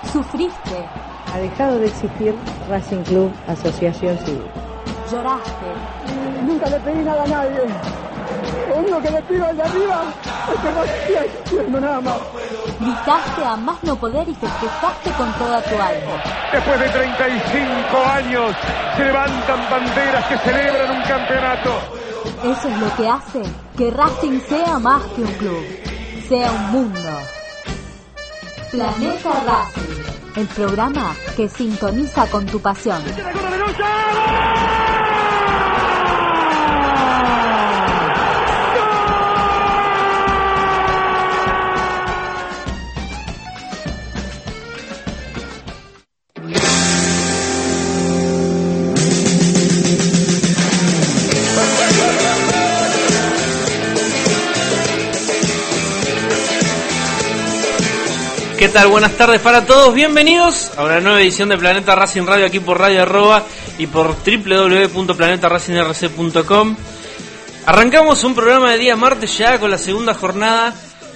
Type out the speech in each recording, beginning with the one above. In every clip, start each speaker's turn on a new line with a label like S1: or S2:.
S1: Sufriste.
S2: Ha dejado de existir Racing Club Asociación Civil.
S1: Lloraste.
S3: Nunca le pedí nada a nadie. Lo único que le pido al de arriba es que no siga existiendo nada más.
S1: Gritaste a más no poder y festejaste con toda tu alma.
S4: Después de 35 años se levantan banderas que celebran un campeonato.
S1: Eso es lo que hace que Racing sea más que un club, sea un mundo. Planeta Racing, el programa que sintoniza con tu pasión.
S5: ¿Qué tal? Buenas tardes para todos, bienvenidos a una nueva edición de Planeta Racing Radio aquí por Radio Arroba y por www.planetaracing.rc.com. Arrancamos un programa de día martes ya con la segunda jornada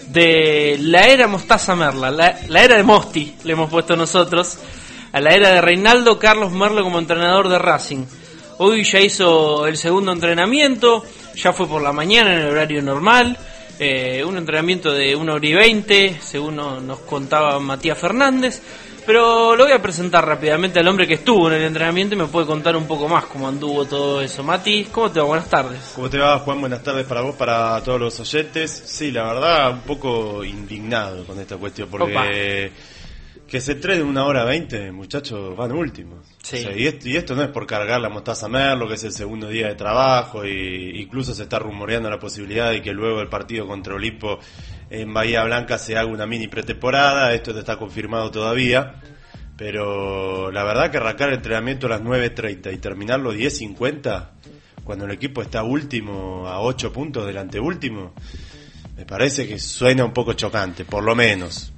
S5: de la era Mostaza Merla, la era de Mosti, le hemos puesto nosotros, a la era de Reinaldo Carlos Merlo como entrenador de Racing. Hoy ya hizo el segundo entrenamiento, ya fue por la mañana en el horario normal. Un entrenamiento de 1 hora y 20, según nos contaba Matías Fernández. Pero lo voy a presentar rápidamente al hombre que estuvo en el entrenamiento y me puede contar un poco más cómo anduvo todo eso. Mati, ¿cómo te va? Buenas tardes.
S6: ¿Cómo te va, Juan? Buenas tardes para vos, para todos los oyentes. Sí, la verdad, un poco indignado con esta cuestión, porque
S5: Opa.
S6: Que se entrene 1 hora 20, muchachos, van últimos.
S5: Sí.
S6: O sea, y esto no es por cargar la Mostaza Merlo, que es el segundo día de trabajo, y incluso se está rumoreando la posibilidad de que luego el partido contra Olimpo en Bahía Blanca se haga una mini pretemporada. Esto no está confirmado todavía, pero la verdad que arrancar el entrenamiento a las 9:30 y terminarlo 10:50, cuando el equipo está último, a 8 puntos del anteúltimo, me parece que suena un poco chocante, por lo menos.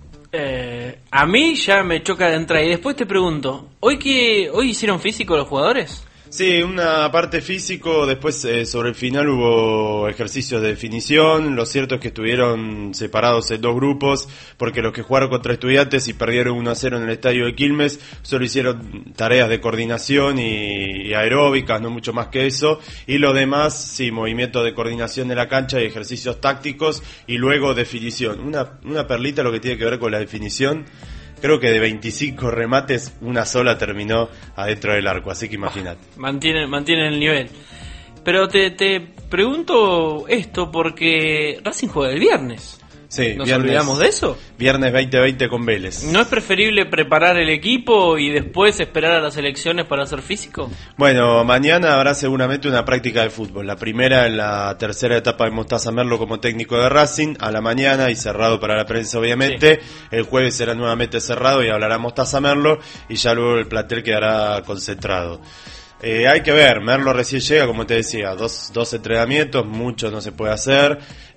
S5: A mí ya me choca de entrada. Y después te pregunto, ¿hoy hicieron físico los jugadores?
S6: Sí, una parte físico, después sobre el final hubo ejercicios de definición. Lo cierto es que estuvieron separados en 2 grupos, porque los que jugaron contra Estudiantes y perdieron 1-0 en el estadio de Quilmes solo hicieron tareas de coordinación y aeróbicas, no mucho más que eso, y lo demás, sí, movimientos de coordinación de la cancha y ejercicios tácticos, y luego definición. Una perlita lo que tiene que ver con la definición. Creo que de 25 remates, una sola terminó adentro del arco, así que imagínate.
S5: Mantienen el nivel. Pero te pregunto esto porque Racing juega el viernes.
S6: Sí,
S5: ¿Nos olvidamos de eso?
S6: Viernes 20:20 con Vélez.
S5: ¿No es preferible preparar el equipo y después esperar a las elecciones para hacer físico?
S6: Bueno, mañana habrá seguramente una práctica de fútbol. La primera en la tercera etapa de Mostaza Merlo como técnico de Racing, a la mañana y cerrado para la prensa obviamente. Sí. El jueves será nuevamente cerrado y hablará Mostaza Merlo y ya luego el plantel quedará concentrado. Hay que ver, Merlo recién llega, como te decía, dos entrenamientos, mucho no se puede hacer.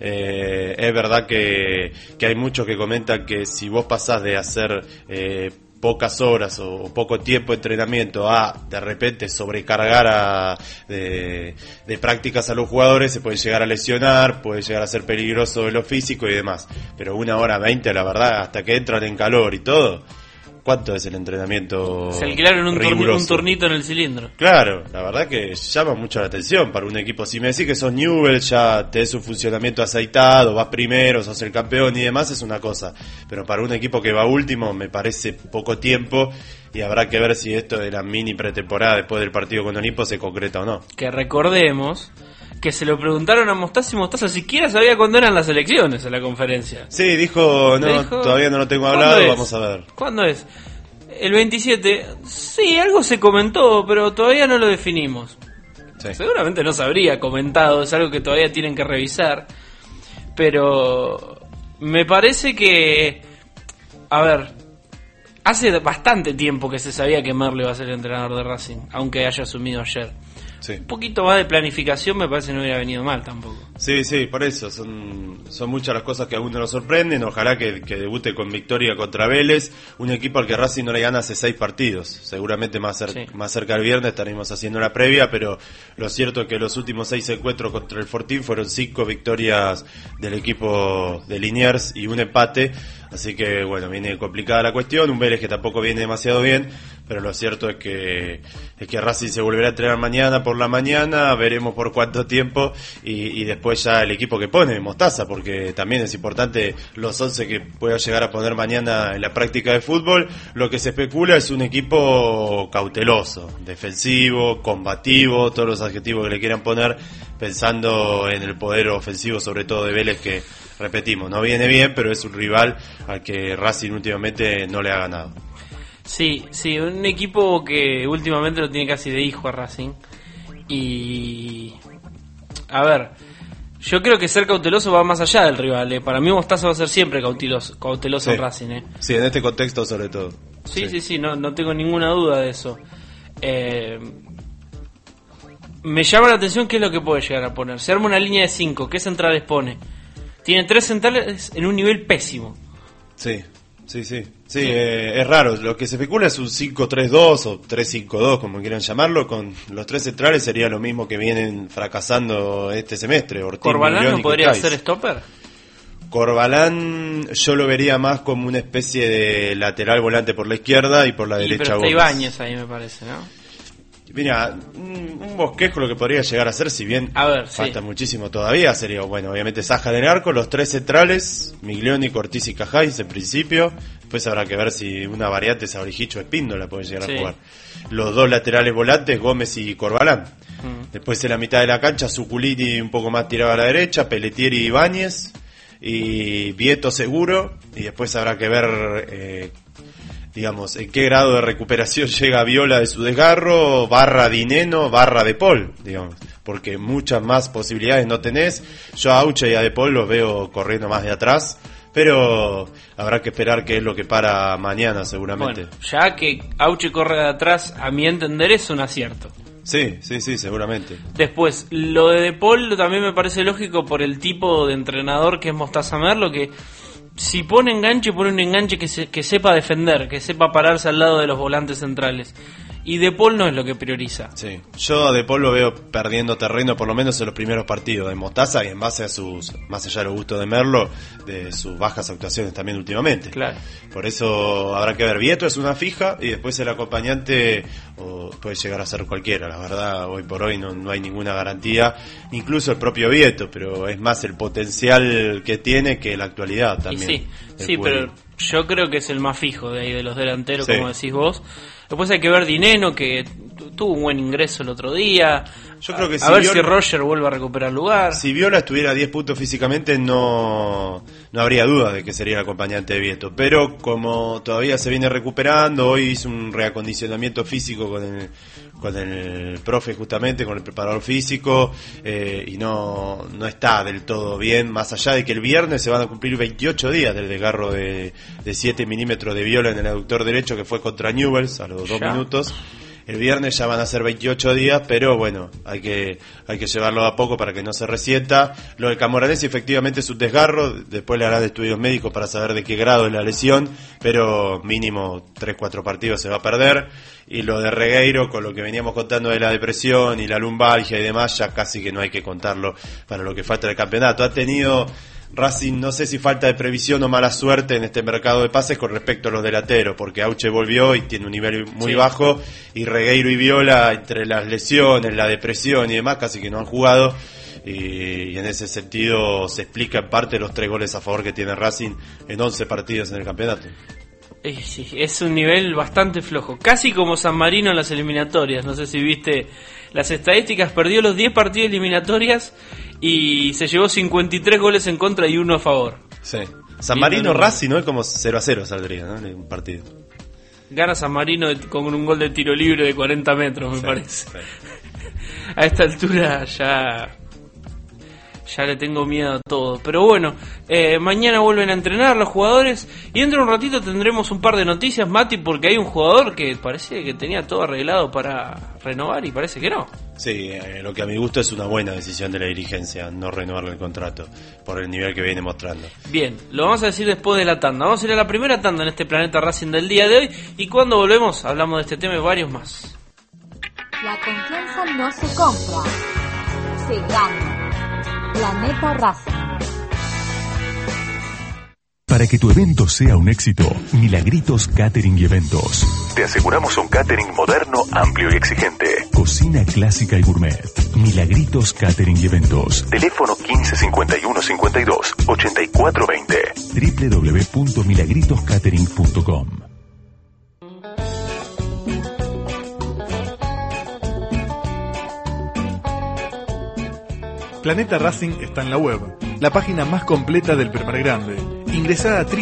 S6: Es verdad que hay muchos que comentan que si vos pasás de hacer pocas horas o poco tiempo de entrenamiento a de repente sobrecargar de prácticas a los jugadores, se puede llegar a lesionar, puede llegar a ser peligroso en lo físico y demás. Pero 1 hora 20, la verdad, hasta que entran en calor y todo, ¿cuánto es el entrenamiento?
S5: Se alquilaron un turnito en el cilindro.
S6: Claro, la verdad que llama mucho la atención para un equipo. Si me decís que sos Newell, ya tenés un funcionamiento aceitado, vas primero, sos el campeón y demás, es una cosa. Pero para un equipo que va último me parece poco tiempo y habrá que ver si esto de la mini pretemporada después del partido con Olimpo se concreta o no.
S5: Que recordemos que se lo preguntaron a Mostaza y Mostaza siquiera sabía cuándo eran las elecciones en la conferencia.
S6: Sí, dijo, todavía no lo tengo hablado, vamos a ver.
S5: ¿Cuándo es? El 27. Sí, algo se comentó, pero todavía no lo definimos. Sí. Seguramente no se habría comentado, es algo que todavía tienen que revisar. Pero me parece que, a ver, hace bastante tiempo que se sabía que Merlo iba a ser el entrenador de Racing, aunque haya asumido ayer.
S6: Sí.
S5: Un poquito más de planificación me parece que no hubiera venido mal tampoco.
S6: Sí, por eso. Son muchas las cosas que a uno nos sorprenden. Ojalá que debute con victoria contra Vélez, un equipo al que Racing no le gana hace 6 partidos. Seguramente más cerca del viernes estaremos haciendo la previa, pero lo cierto es que los últimos 6 encuentros contra el Fortín fueron 5 victorias del equipo de Liniers y un empate. Así que bueno, viene complicada la cuestión, un Vélez que tampoco viene demasiado bien, pero lo cierto es que Racing se volverá a entrenar mañana por la mañana, veremos por cuánto tiempo y después ya el equipo que pone, Mostaza, porque también es importante los 11 que pueda llegar a poner mañana en la práctica de fútbol. Lo que se especula es un equipo cauteloso, defensivo, combativo, todos los adjetivos que le quieran poner, pensando en el poder ofensivo sobre todo de Vélez, que repetimos, no viene bien, pero es un rival al que Racing últimamente no le ha ganado.
S5: Sí, un equipo que últimamente lo tiene casi de hijo a Racing. Y a ver, yo creo que ser cauteloso va más allá del rival. Para mí Mostaza va a ser siempre cauteloso en Racing.
S6: Sí, en este contexto sobre todo.
S5: Sí, no tengo ninguna duda de eso. Me llama la atención qué es lo que puede llegar a poner. Se arma una línea de 5, ¿qué centrales pone? Tiene 3 centrales en un nivel pésimo.
S6: Sí, es raro. Lo que se especula es un 5-3-2 o 3-5-2, como quieran llamarlo. Con los 3 centrales sería lo mismo que vienen fracasando este semestre. Ortiz,
S5: ¿Corbalán no podría ser stopper?
S6: Corbalán yo lo vería más como una especie de lateral volante por la izquierda y por la derecha
S5: pero está Ibáñez ahí, me parece, ¿no?
S6: Mira, un bosquejo lo que podría llegar a ser, si bien falta muchísimo todavía, sería, bueno, obviamente Saja del arco, los 3 centrales, Miglioni, Cortiz y Cajáis en principio. Después habrá que ver si una variante Sabrijicho o Espíndola puede llegar a jugar. Los 2 laterales volantes, Gómez y Corbalán. Después en la mitad de la cancha, Zuculini un poco más tirado a la derecha, Pelletieri y Ibáñez, y Vieto seguro. Y después habrá que ver digamos, en qué grado de recuperación llega Viola de su desgarro, barra Dineno, barra De Paul, digamos, porque muchas más posibilidades no tenés. Yo a Auche y a De Paul los veo corriendo más de atrás, pero habrá que esperar qué es lo que para mañana seguramente.
S5: Bueno, ya que Auche corre de atrás, a mi entender es un acierto.
S6: Sí, seguramente.
S5: Después, lo de Paul también me parece lógico por el tipo de entrenador que es Mostaza Merlo, que si pone un enganche que sepa defender, que sepa pararse al lado de los volantes centrales. Y De Paul no es lo que prioriza.
S6: Sí, yo a De Paul lo veo perdiendo terreno, por lo menos en los primeros partidos de Mostaza, y en base a más allá de los gustos de Merlo, de sus bajas actuaciones también últimamente.
S5: Claro.
S6: Por eso habrá que ver. Vieto es una fija, y después el acompañante puede llegar a ser cualquiera. La verdad, hoy por hoy no hay ninguna garantía, incluso el propio Vieto, pero es más el potencial que tiene que la actualidad también.
S5: Sí, pero yo creo que es el más fijo de ahí de los delanteros, como decís vos. Después hay que ver Dineno, que tuvo un buen ingreso el otro día.
S6: Yo creo que
S5: a ver si Roger vuelve a recuperar lugar.
S6: Si Viola estuviera a 10 puntos físicamente, no habría duda de que sería el acompañante de Vieto. Pero como todavía se viene recuperando, hoy hizo un reacondicionamiento físico con el profe, justamente, con el preparador físico, y no está del todo bien, más allá de que el viernes se van a cumplir 28 días del desgarro de 7 milímetros de Viola en el aductor derecho, que fue contra Newell's a los 2 minutos. El viernes ya van a ser 28 días, pero bueno, hay que llevarlo a poco para que no se resienta. Lo de Camoranesi efectivamente es un desgarro, después le harán estudios médicos para saber de qué grado es la lesión, pero mínimo 3-4 partidos se va a perder. Y lo de Regueiro, con lo que veníamos contando de la depresión y la lumbalgia y demás, ya casi que no hay que contarlo para lo que falta del campeonato. Ha tenido Racing, no sé si falta de previsión o mala suerte en este mercado de pases con respecto a los delanteros, porque Auche volvió y tiene un nivel muy bajo, y Regueiro y Viola, entre las lesiones, la depresión y demás, casi que no han jugado, y en ese sentido se explica en parte los 3 goles a favor que tiene Racing en 11 partidos en el campeonato.
S5: Sí, es un nivel bastante flojo, casi como San Marino en las eliminatorias. No sé si viste las estadísticas, perdió los 10 partidos eliminatorias y se llevó 53 goles en contra y 1 a favor.
S6: Sí. San Marino Racing, ¿no? Es como 0-0 saldría, ¿no? En un partido.
S5: Gana San Marino con un gol de tiro libre de 40 metros, me parece. A esta altura Ya le tengo miedo a todo. Pero bueno, mañana vuelven a entrenar los jugadores. Y dentro de un ratito tendremos un par de noticias, Mati, porque hay un jugador que parecía que tenía todo arreglado para renovar y parece que no.
S6: Sí, lo que a mi gusto es una buena decisión de la dirigencia, no renovarle el contrato, por el nivel que viene mostrando.
S5: Bien, lo vamos a decir después de la tanda. Vamos a ir a la primera tanda en este Planeta Racing del día de hoy. Y cuando volvemos hablamos de este tema y varios más.
S1: La confianza no se compra, se gana. Planeta Racing.
S7: Para que tu evento sea un éxito, Milagritos Catering y Eventos. Te aseguramos un catering moderno, amplio y exigente. Cocina clásica y gourmet. Milagritos Catering y Eventos. Teléfono 1551-52-8420. www.milagritoscatering.com.
S8: Planeta Racing está en la web, la página más completa del Primer Grande. Ingresá a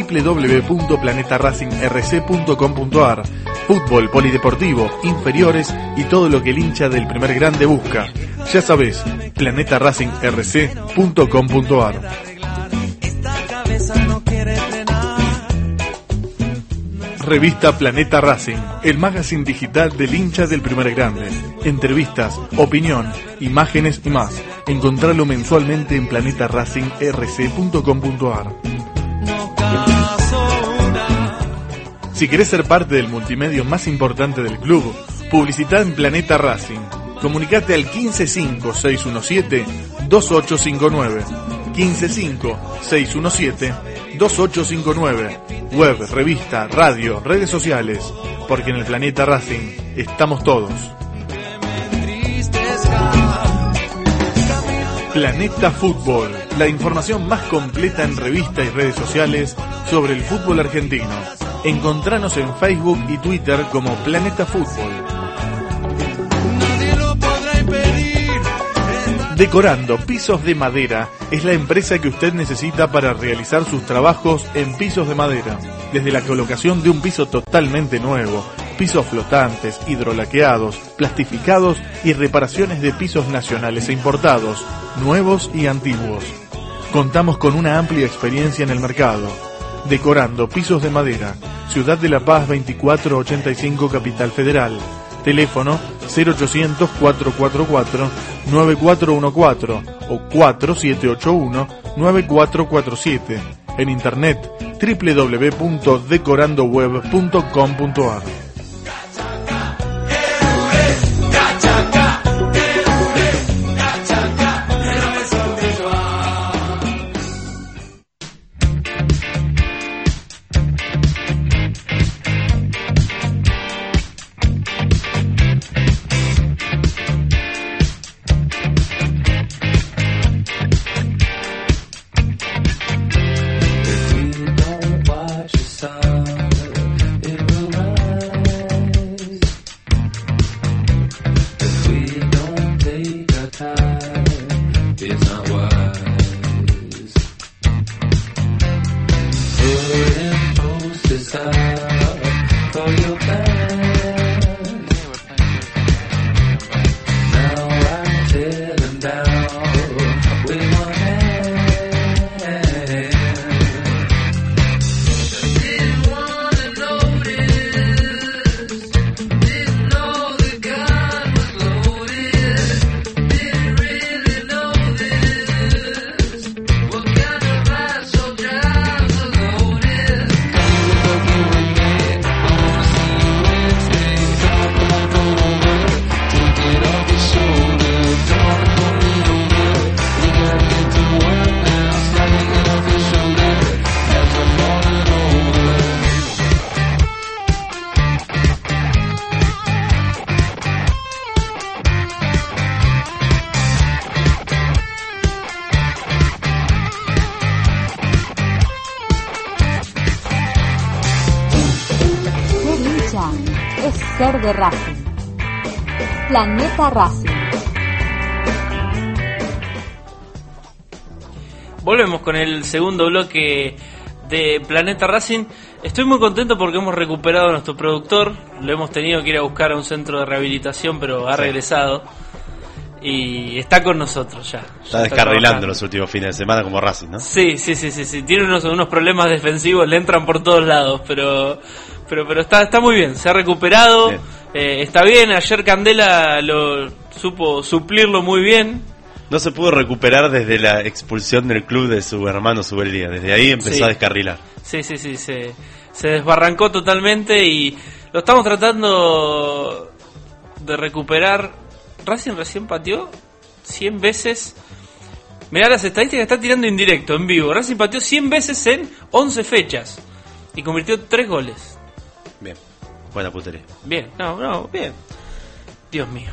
S8: www.planetaracing.rc.com.ar. Fútbol, polideportivo, inferiores y todo lo que el hincha del Primer Grande busca. Ya sabés, planetaracing.rc.com.ar. Revista Planeta Racing, el magazine digital del hincha del Primer Grande. Entrevistas, opinión, imágenes y más. Encontralo mensualmente en planetaracing.rc.com.ar. Si querés ser parte del multimedio más importante del club, publicitá en Planeta Racing. Comunicate al 155-617-2859. 155-617-2859. Web, revista, radio, redes sociales. Porque en el Planeta Racing estamos todos. Planeta Fútbol, la información más completa en revista y redes sociales sobre el fútbol argentino. Encontranos en Facebook y Twitter como Planeta Fútbol. Decorando Pisos de Madera es la empresa que usted necesita para realizar sus trabajos en pisos de madera. Desde la colocación de un piso totalmente nuevo, pisos flotantes, hidrolaqueados, plastificados y reparaciones de pisos nacionales e importados, nuevos y antiguos. Contamos con una amplia experiencia en el mercado. Decorando Pisos de Madera, Ciudad de La Paz 2485, Capital Federal. Teléfono 0800-444-9414 o 4781-9447. En internet www.decorandoweb.com.ar.
S1: De Racing. Planeta Racing.
S5: Volvemos con el segundo bloque de Planeta Racing. Estoy muy contento porque hemos recuperado a nuestro productor. Lo hemos tenido que ir a buscar a un centro de rehabilitación, pero ha regresado. y está con nosotros ya.
S6: Está descarrilando los últimos fines de semana como Racing, ¿no?
S5: Sí. Tiene unos problemas defensivos, le entran por todos lados, pero está muy bien, se ha recuperado, está bien. Ayer Candela lo supo suplirlo muy bien.
S6: No se pudo recuperar desde la expulsión del club de su hermano Subeldía. Desde ahí empezó a descarrilar.
S5: Sí, se desbarrancó totalmente y lo estamos tratando de recuperar. Racing recién pateó 100 veces. Mirá las estadísticas, está tirando indirecto, en vivo. Racing pateó 100 veces en 11 fechas y convirtió 3 goles.
S6: Bien, buena putería.
S5: Bien, bien. Dios mío.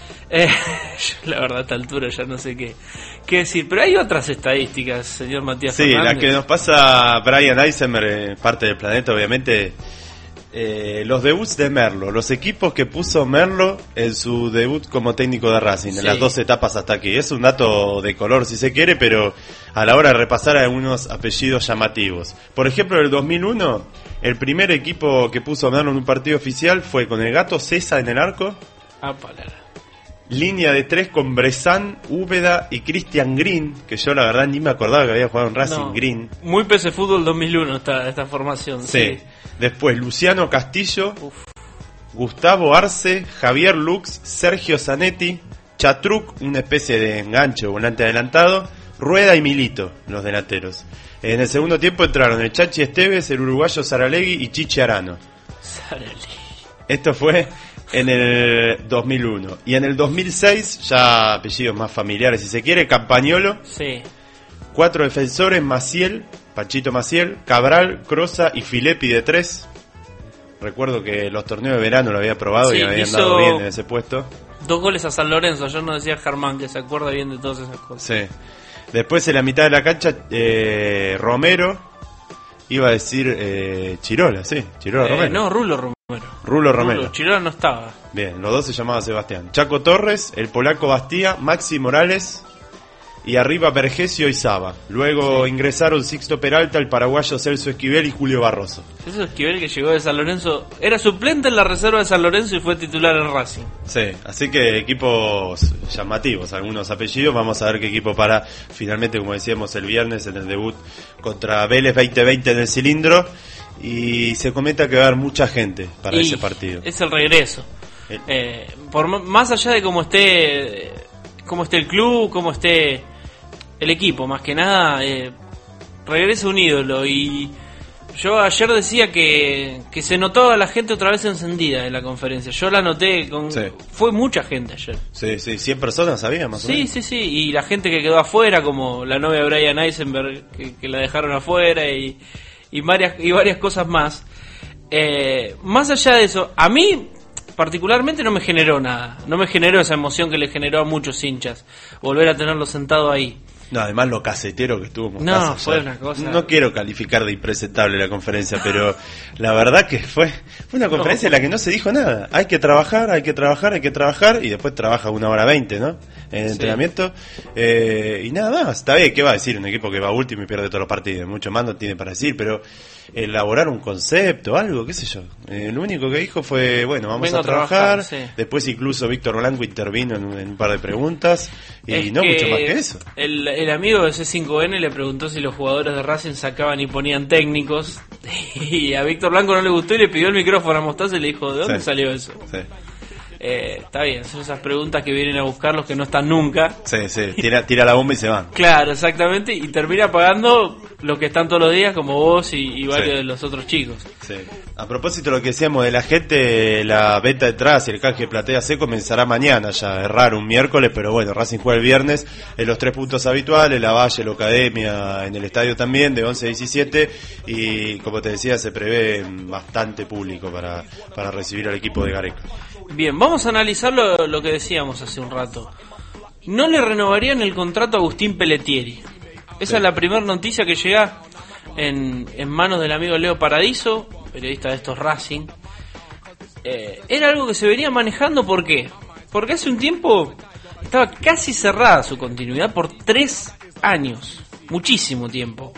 S5: Yo, la verdad, a esta altura ya no sé qué decir. Pero hay otras estadísticas, señor Matías Fernández.
S6: Sí, la que nos pasa Brian Eisenberg, parte del Planeta, obviamente. Los debuts de Merlo, los equipos que puso Merlo en su debut como técnico de Racing, en las 2 etapas hasta aquí. Es un dato de color si se quiere, pero a la hora de repasar algunos apellidos llamativos. Por ejemplo, en el 2001, el primer equipo que puso Merlo en un partido oficial fue con el Gato César en el arco. Línea de 3 con Bressan, Úbeda y Christian Green, que yo la verdad ni me acordaba que había jugado en Racing. Green.
S5: Muy PC Fútbol 2001 esta formación. Sí.
S6: Después Luciano Castillo, Gustavo Arce, Javier Lux, Sergio Zanetti, Chatruc, una especie de enganche o volante adelantado, Rueda y Milito, los delanteros. En el segundo tiempo entraron el Chachi Esteves, el uruguayo Saralegui y Chichi Arano. Esto fue en el 2001. Y en el 2006, ya apellidos más familiares si se quiere, Campagnolo. 4 defensores, Maciel, Pachito Maciel, Cabral, Crosa y Filippi de 3. Recuerdo que los torneos de verano lo había probado y habían dado bien en ese puesto.
S5: 2 goles a San Lorenzo, ayer nos decía Germán que se acuerda bien de todas esas cosas.
S6: Sí. Después en la mitad de la cancha, Romero, iba a decir Chirola, Romero.
S5: No, Rulo Romero. Chirola no estaba.
S6: Bien, los dos se llamaban Sebastián. Chaco Torres, el polaco Bastía, Maxi Morales y arriba Vergesio y Saba. Luego ingresaron Sixto Peralta, el paraguayo Celso Esquivel y Julio Barroso.
S5: Celso Esquivel, que llegó de San Lorenzo, era suplente en la reserva de San Lorenzo y fue titular en Racing.
S6: Sí, así que equipos llamativos, algunos apellidos. Vamos a ver qué equipo para finalmente, como decíamos el viernes, en el debut contra Vélez 2020 en el Cilindro. Y se comenta que va a haber mucha gente para ese partido.
S5: Es el regreso. Por más allá de cómo esté el club, cómo esté el equipo, más que nada, regresa un ídolo. Y yo ayer decía que se notó a la gente otra vez encendida en la conferencia. Yo la noté, fue mucha gente ayer.
S6: Sí, 100 personas había más o menos.
S5: Sí, y la gente que quedó afuera, como la novia de Brian Eisenberg, que la dejaron afuera y varias cosas más. Más allá de eso, a mí particularmente no me generó nada. No me generó esa emoción que le generó a muchos hinchas volver a tenerlo sentado ahí.
S6: No, además lo casetero que estuvo Mostaza.
S5: No, fue una cosa.
S6: No quiero calificar de impresentable la conferencia, pero la verdad que fue una conferencia en la que no se dijo nada. Hay que trabajar, y después trabaja 1:20, ¿no? En el entrenamiento. Y nada más. Está bien, ¿qué va a decir un equipo que va último y pierde todos los partidos? Mucho más no tiene para decir, pero elaborar un concepto, algo, qué sé yo. Lo único que dijo fue, bueno, vamos a trabajar. Después incluso Víctor Blanco intervino en un par de preguntas y no mucho más que eso.
S5: El amigo de C5N le preguntó si los jugadores de Racing sacaban y ponían técnicos y a Víctor Blanco no le gustó y le pidió el micrófono a Mostaza y le dijo, ¿de dónde salió eso? Está bien, son esas preguntas que vienen a buscar los que no están nunca.
S6: Tira la bomba y se van.
S5: Claro, exactamente, y termina pagando los que están todos los días, como vos y varios de los otros chicos.
S6: A propósito de lo que decíamos de la gente, la venta de entradas y el canje de platea C comenzará mañana, ya es raro un miércoles, pero bueno, Racing juega el viernes en los 3 puntos habituales, la Valle, la Academia, en el estadio también, de 11 a 17, y como te decía, se prevé bastante público para recibir al equipo de Gareca.
S5: Bien, vamos a analizar lo que decíamos hace un rato. No le renovarían el contrato a Agustín Pelletieri. Esa es la primera noticia que llega en manos del amigo Leo Paradiso, periodista de estos Racing. Era algo que se venía manejando, ¿por qué? Porque hace un tiempo estaba casi cerrada su continuidad por 3 años, muchísimo tiempo.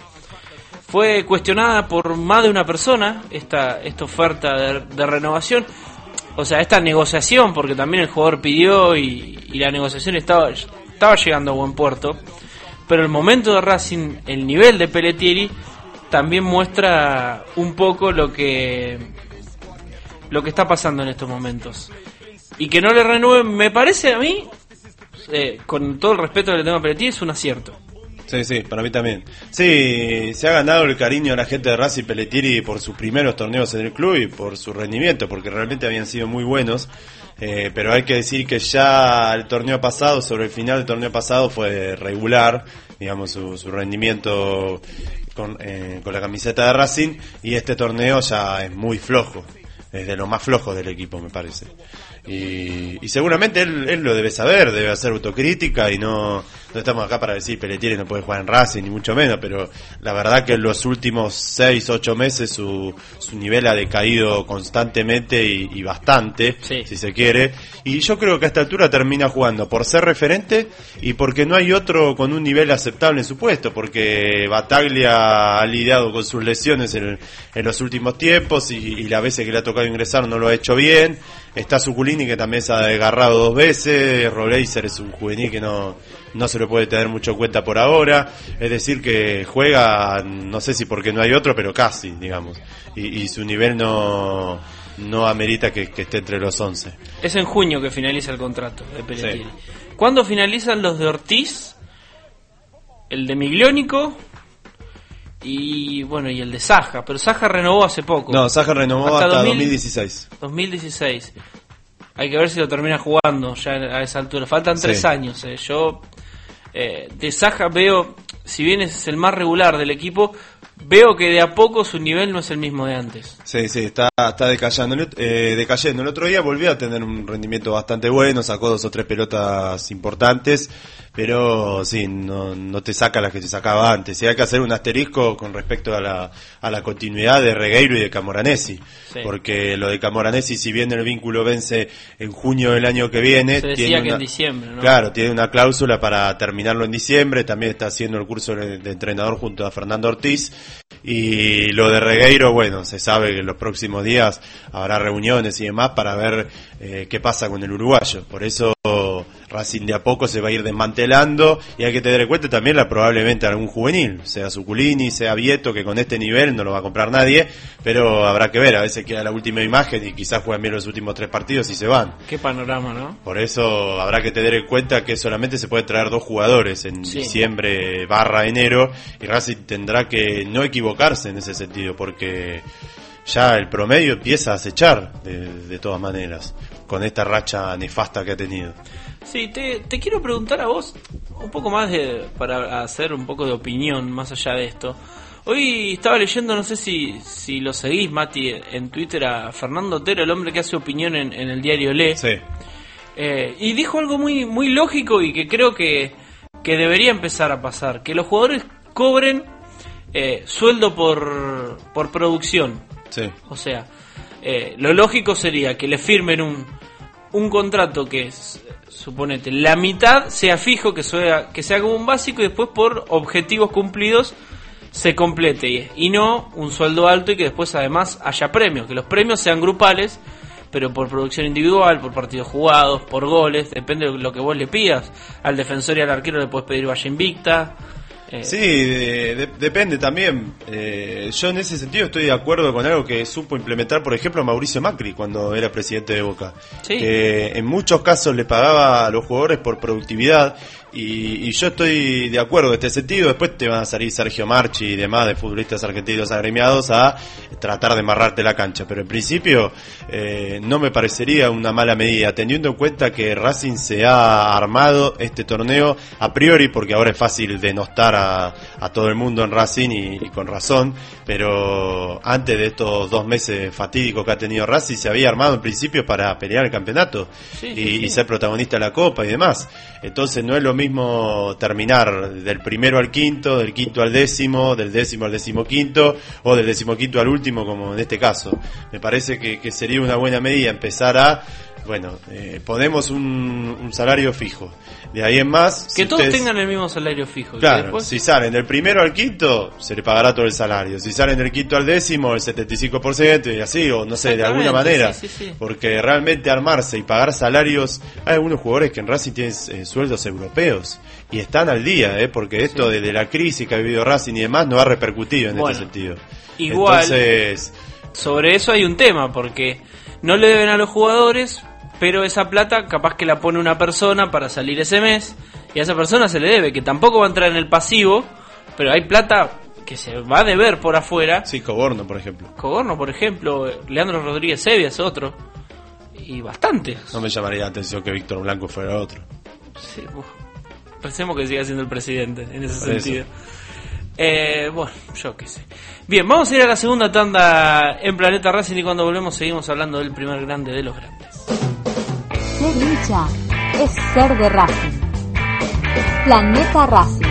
S5: Fue cuestionada por más de una persona esta oferta de renovación. O sea, esta negociación, porque también el jugador pidió y la negociación estaba llegando a buen puerto, pero el momento de Racing, el nivel de Pelletieri, también muestra un poco lo que está pasando en estos momentos. Y que no le renueven, me parece a mí, con todo el respeto que le tengo a Pelletieri, es un acierto.
S6: Sí, para mí también. Sí, se ha ganado el cariño de la gente de Racing Pelletieri por sus primeros torneos en el club y por su rendimiento, porque realmente habían sido muy buenos. Pero hay que decir que ya el torneo pasado, sobre el final del torneo pasado, fue regular, digamos, su rendimiento con la camiseta de Racing, y este torneo ya es muy flojo, es de lo más flojo del equipo, me parece. Y seguramente él lo debe saber, debe hacer autocrítica, y no estamos acá para decir Pelletieri no puede jugar en Racing, ni mucho menos, pero la verdad que en los últimos 6-8 meses su nivel ha decaído constantemente y bastante, sí, si se quiere, y yo creo que a esta altura termina jugando por ser referente y porque no hay otro con un nivel aceptable en su puesto, porque Bataglia ha lidiado con sus lesiones en los últimos tiempos y las veces que le ha tocado ingresar no lo ha hecho bien. Está Zuculini, que también se ha desgarrado 2 veces. Roleiser es un juvenil que no se lo puede tener mucho en cuenta por ahora. Es decir, que juega, no sé si porque no hay otro, pero casi, digamos. Y su nivel no amerita que esté entre los 11.
S5: Es en junio que finaliza el contrato de Pelletieri.
S6: Sí.
S5: ¿Cuándo finalizan los de Ortiz? El de Migliónico y bueno, y el de Saja, pero Saja renovó hace poco.
S6: No, Saja renovó hasta 2016.
S5: 2016. Hay que ver si lo termina jugando ya a esa altura. Faltan 3 años. Yo de Saja veo, si bien es el más regular del equipo, veo que de a poco su nivel no es el mismo de antes.
S6: Sí, está decayendo. El otro día volvió a tener un rendimiento bastante bueno, sacó 2 o 3 pelotas importantes, pero sí, no te saca las que te sacaba antes. Y hay que hacer un asterisco con respecto a la continuidad de Regueiro y de Camoranesi, sí, porque lo de Camoranesi, si bien el vínculo vence en junio del año que viene,
S5: se decía que en diciembre, ¿no?
S6: Claro, tiene una cláusula para terminarlo en diciembre. También está haciendo el curso de entrenador junto a Fernando Ortiz. Y lo de Regueiro, bueno, se sabe que en los próximos días habrá reuniones y demás para ver qué pasa con el uruguayo. Por eso Racing de a poco se va a ir desmantelando, y hay que tener en cuenta también probablemente algún juvenil, sea Zuculini, sea Vieto, que con este nivel no lo va a comprar nadie, pero habrá que ver. A veces queda la última imagen y quizás juegan bien los últimos 3 partidos y se van.
S5: Qué panorama, ¿no?
S6: Por eso habrá que tener en cuenta que solamente se puede traer 2 jugadores en diciembre / enero, y Racing tendrá que no equivocarse en ese sentido, porque ya el promedio empieza a acechar de todas maneras con esta racha nefasta que ha tenido.
S5: Sí, te quiero preguntar a vos un poco más para hacer un poco de opinión más allá de esto. Hoy estaba leyendo, no sé si lo seguís, Mati, en Twitter, a Fernando Otero, el hombre que hace opinión en el diario Le.
S6: Sí.
S5: Y dijo algo muy, muy lógico y que creo que debería empezar a pasar, que los jugadores cobren sueldo por producción.
S6: Sí.
S5: O sea, lo lógico sería que le firmen un contrato que es, suponete, la mitad sea fijo, que sea como un básico, y después por objetivos cumplidos se complete, y no un sueldo alto y que después además haya premios, que los premios sean grupales, pero por producción individual, por partidos jugados, por goles, depende de lo que vos le pidas. Al defensor y al arquero le puedes pedir valla invicta.
S6: Sí, depende también. Yo en ese sentido estoy de acuerdo con algo que supo implementar, por ejemplo, Mauricio Macri cuando era presidente de Boca.
S5: Sí.
S6: Que en muchos casos le pagaba a los jugadores por productividad, y yo estoy de acuerdo en este sentido. Después te van a salir Sergio Marchi y demás de futbolistas argentinos agremiados a tratar de embarrarte la cancha, pero en principio no me parecería una mala medida, teniendo en cuenta que Racing se ha armado este torneo a priori, porque ahora es fácil denostar a todo el mundo en Racing, y con razón, pero antes de estos 2 meses fatídicos que ha tenido Racing, se había armado en principio para pelear el campeonato y ser protagonista de la Copa y demás. Entonces no es lo mismo terminar del primero al quinto, del quinto al décimo, del décimo al decimoquinto, o del decimoquinto al último, como en este caso. Me parece que sería una buena medida empezar a bueno, ponemos un salario fijo. De ahí en más...
S5: Que
S6: si
S5: todos
S6: ustedes...
S5: tengan el mismo salario fijo.
S6: Claro,
S5: después...
S6: si salen del primero al quinto, se le pagará todo el salario. Si salen del quinto al décimo, el 75% y así, o no sé, de alguna manera.
S5: Sí.
S6: Porque realmente armarse y pagar salarios... Hay algunos jugadores que en Racing tienen sueldos europeos y están al día, porque esto de la crisis que ha vivido Racing y demás no ha repercutido en este sentido.
S5: Igual,
S6: entonces,
S5: sobre eso hay un tema, porque no le deben a los jugadores... pero esa plata capaz que la pone una persona para salir ese mes y a esa persona se le debe, que tampoco va a entrar en el pasivo, pero hay plata que se va a deber por afuera.
S6: Sí, Coborno, por ejemplo.
S5: Leandro Rodríguez Sevilla es otro, y bastantes.
S6: No me llamaría la atención que Víctor Blanco fuera otro.
S5: Sí, pensemos que siga siendo el presidente en ese
S6: Por
S5: sentido. Bueno, yo qué sé. Bien, vamos a ir a la segunda tanda en Planeta Racing y cuando volvemos seguimos hablando del primer grande de los grandes.
S1: Ser hincha es ser de Racing. Planeta Racing.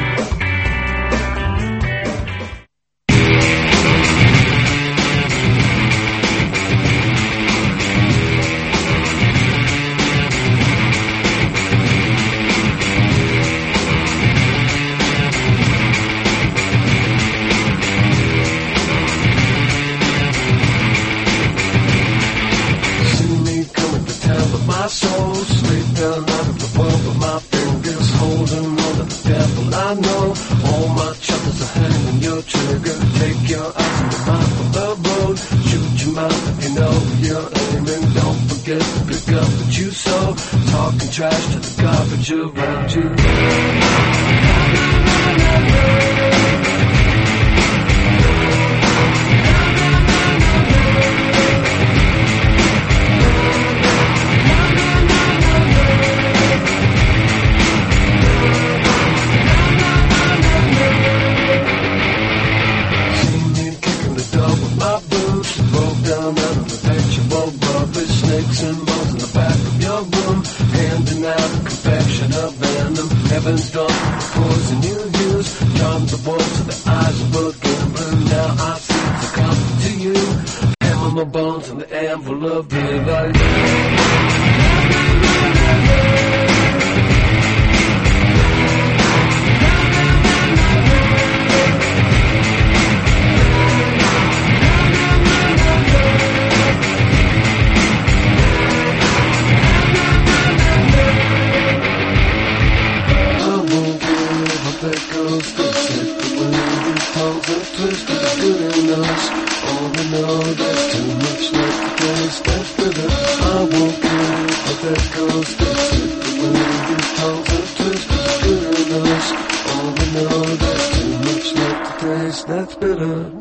S9: Trash to the garbage around you. See me kicking the door with my boots, rolled down out of perpetual rubbish, snakes and bones in the back of your room. Handing out a confection of venom. Heaven's done poison you use. Charm the wolves to the eyes of looking blue. Now I see to come to you. Hammer my bones in the anvil of daylight. That's bitter.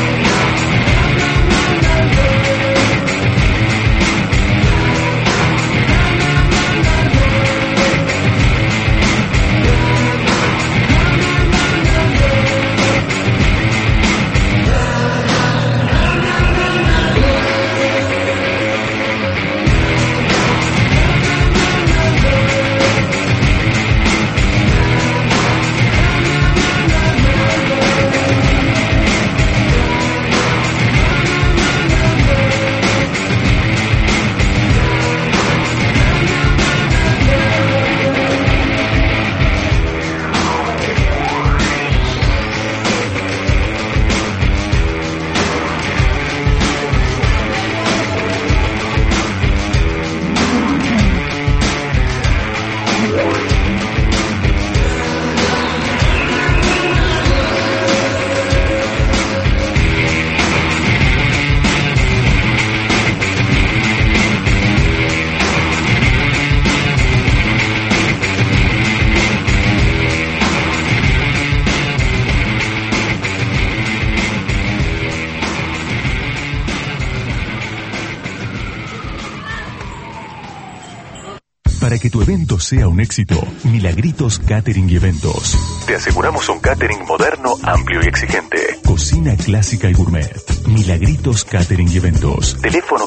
S7: Para que tu evento sea un éxito, Milagritos Catering y Eventos. Te aseguramos un catering moderno, amplio y exigente. Cocina clásica y gourmet. Milagritos Catering y Eventos. Teléfono